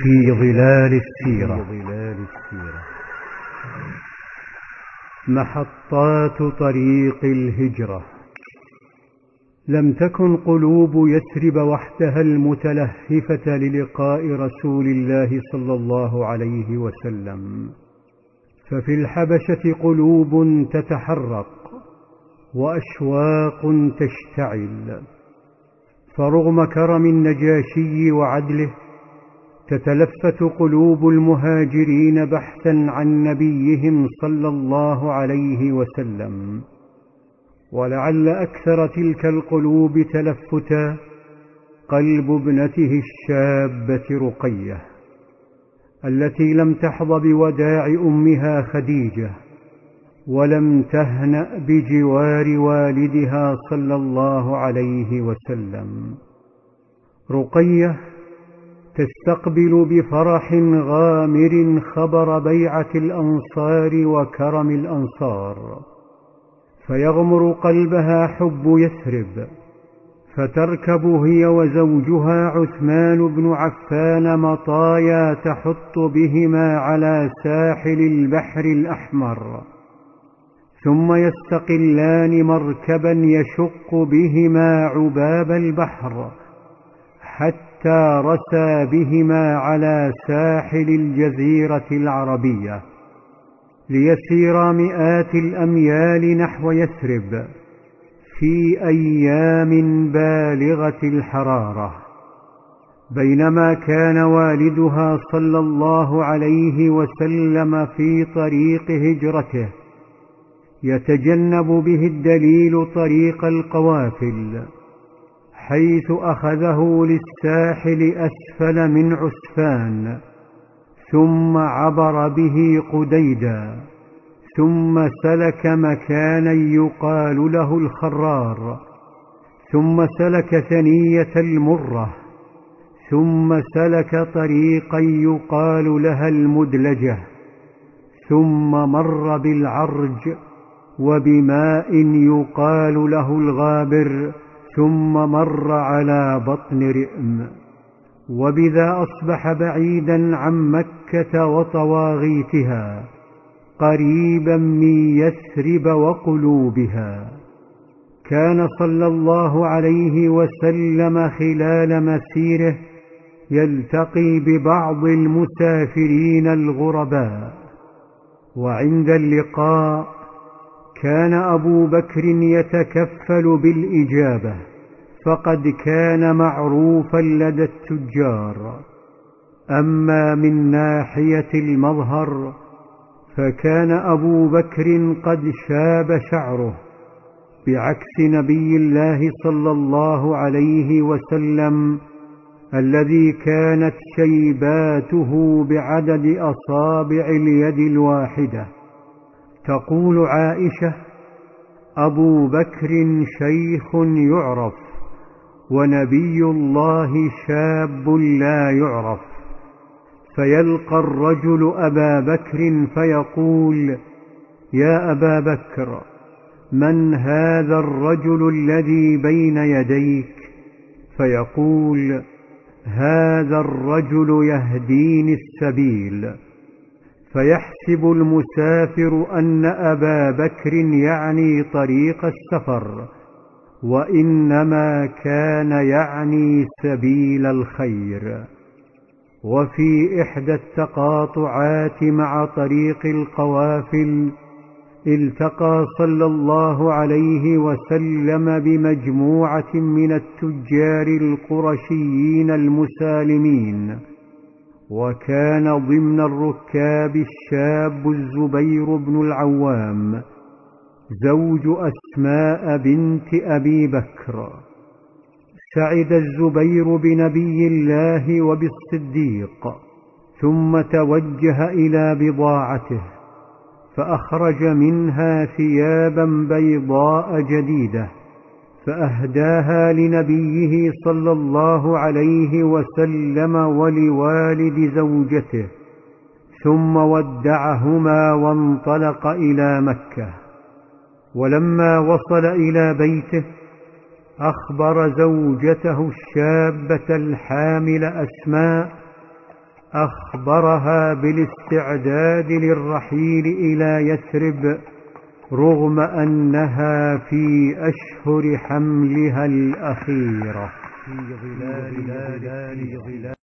في ظلال السيرة. محطات طريق الهجرة. لم تكن قلوب يثرب وحدها المتلهفة للقاء رسول الله صلى الله عليه وسلم، ففي الحبشة قلوب تتحرق وأشواق تشتعل، فرغم كرم النجاشي وعدله تتلفت قلوب المهاجرين بحثا عن نبيهم صلى الله عليه وسلم. ولعل أكثر تلك القلوب تلفتا قلب ابنته الشابة رقية، التي لم تحظ بوداع أمها خديجة، ولم تهنأ بجوار والدها صلى الله عليه وسلم. رقية تستقبل بفرح غامر خبر بيعة الأنصار وكرم الأنصار، فيغمر قلبها حب يثرب، فتركب هي وزوجها عثمان بن عفان مطايا تحط بهما على ساحل البحر الأحمر، ثم يستقلان مركبا يشق بهما عباب البحر حتى رسى بهما على ساحل الجزيرة العربية، ليسيرا مئات الأميال نحو يثرب في أيام بالغة الحرارة. بينما كان والدها صلى الله عليه وسلم في طريق هجرته يتجنب به الدليل طريق القوافل، حيث أخذه للساحل أسفل من عسفان، ثم عبر به قديدا، ثم سلك مكانا يقال له الخرار، ثم سلك ثنية المرة، ثم سلك طريقا يقال لها المدلجة، ثم مر بالعرج وبماء يقال له الغابر، ثم مر على بطن رئم، وبذا أصبح بعيدا عن مكة وطواغيتها، قريبا من يثرب وقلوبها. كان صلى الله عليه وسلم خلال مسيره يلتقي ببعض المسافرين الغرباء، وعند اللقاء كان أبو بكر يتكفل بالإجابة، فقد كان معروفا لدى التجار. أما من ناحية المظهر فكان أبو بكر قد شاب شعره، بعكس نبي الله صلى الله عليه وسلم الذي كانت شيباته بعدد أصابع اليد الواحدة. تقول عائشة: أبو بكر شيخ يعرف، ونبي الله شاب لا يعرف. فيلقى الرجل أبا بكر فيقول: يا أبا بكر، من هذا الرجل الذي بين يديك؟ فيقول: هذا الرجل يهديني السبيل. فيحسب المسافر أن أبا بكر يعني طريق السفر، وإنما كان يعني سبيل الخير. وفي إحدى التقاطعات مع طريق القوافل التقى صلى الله عليه وسلم بمجموعة من التجار القرشيين المسالمين، وكان ضمن الركاب الشاب الزبير بن العوام زوج أسماء بنت أبي بكر. سعد الزبير بنبي الله وبالصديق، ثم توجه إلى بضاعته، فأخرج منها ثيابا بيضاء جديدة، فأهداها لنبيه صلى الله عليه وسلم ولوالد زوجته، ثم ودعهما وانطلق إلى مكة. ولما وصل إلى بيته أخبر زوجته الشابة الحامل أسماء أخبرها بالاستعداد للرحيل إلى يثرب، رغم أنها في أشهر حملها الأخيرة.